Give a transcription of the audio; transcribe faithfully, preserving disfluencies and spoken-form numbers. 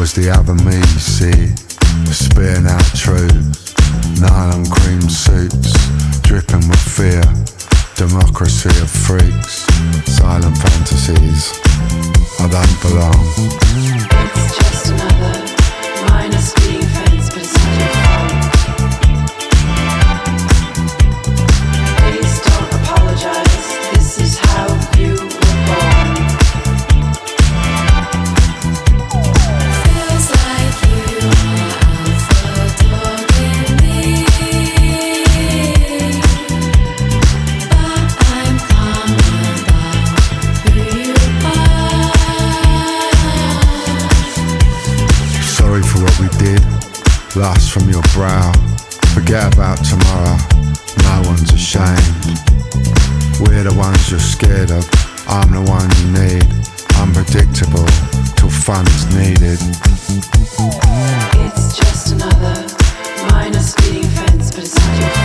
was the other me, you see, spitting out truth. Nylon cream suits, dripping with fear. Democracy of freaks, silent fantasies. I don't belong. It's just another minor speeding fence, but it's not your fault. Please don't apologize. This is how you were born. Feels like you are photoing me, but I'm calm about who you are. Sorry for what we did, lust from your brow. Forget about tomorrow, no one's ashamed. We're the ones you're scared of, I'm the one you need. Unpredictable, till fun's needed. It's just another minor speeding fence, but it's not your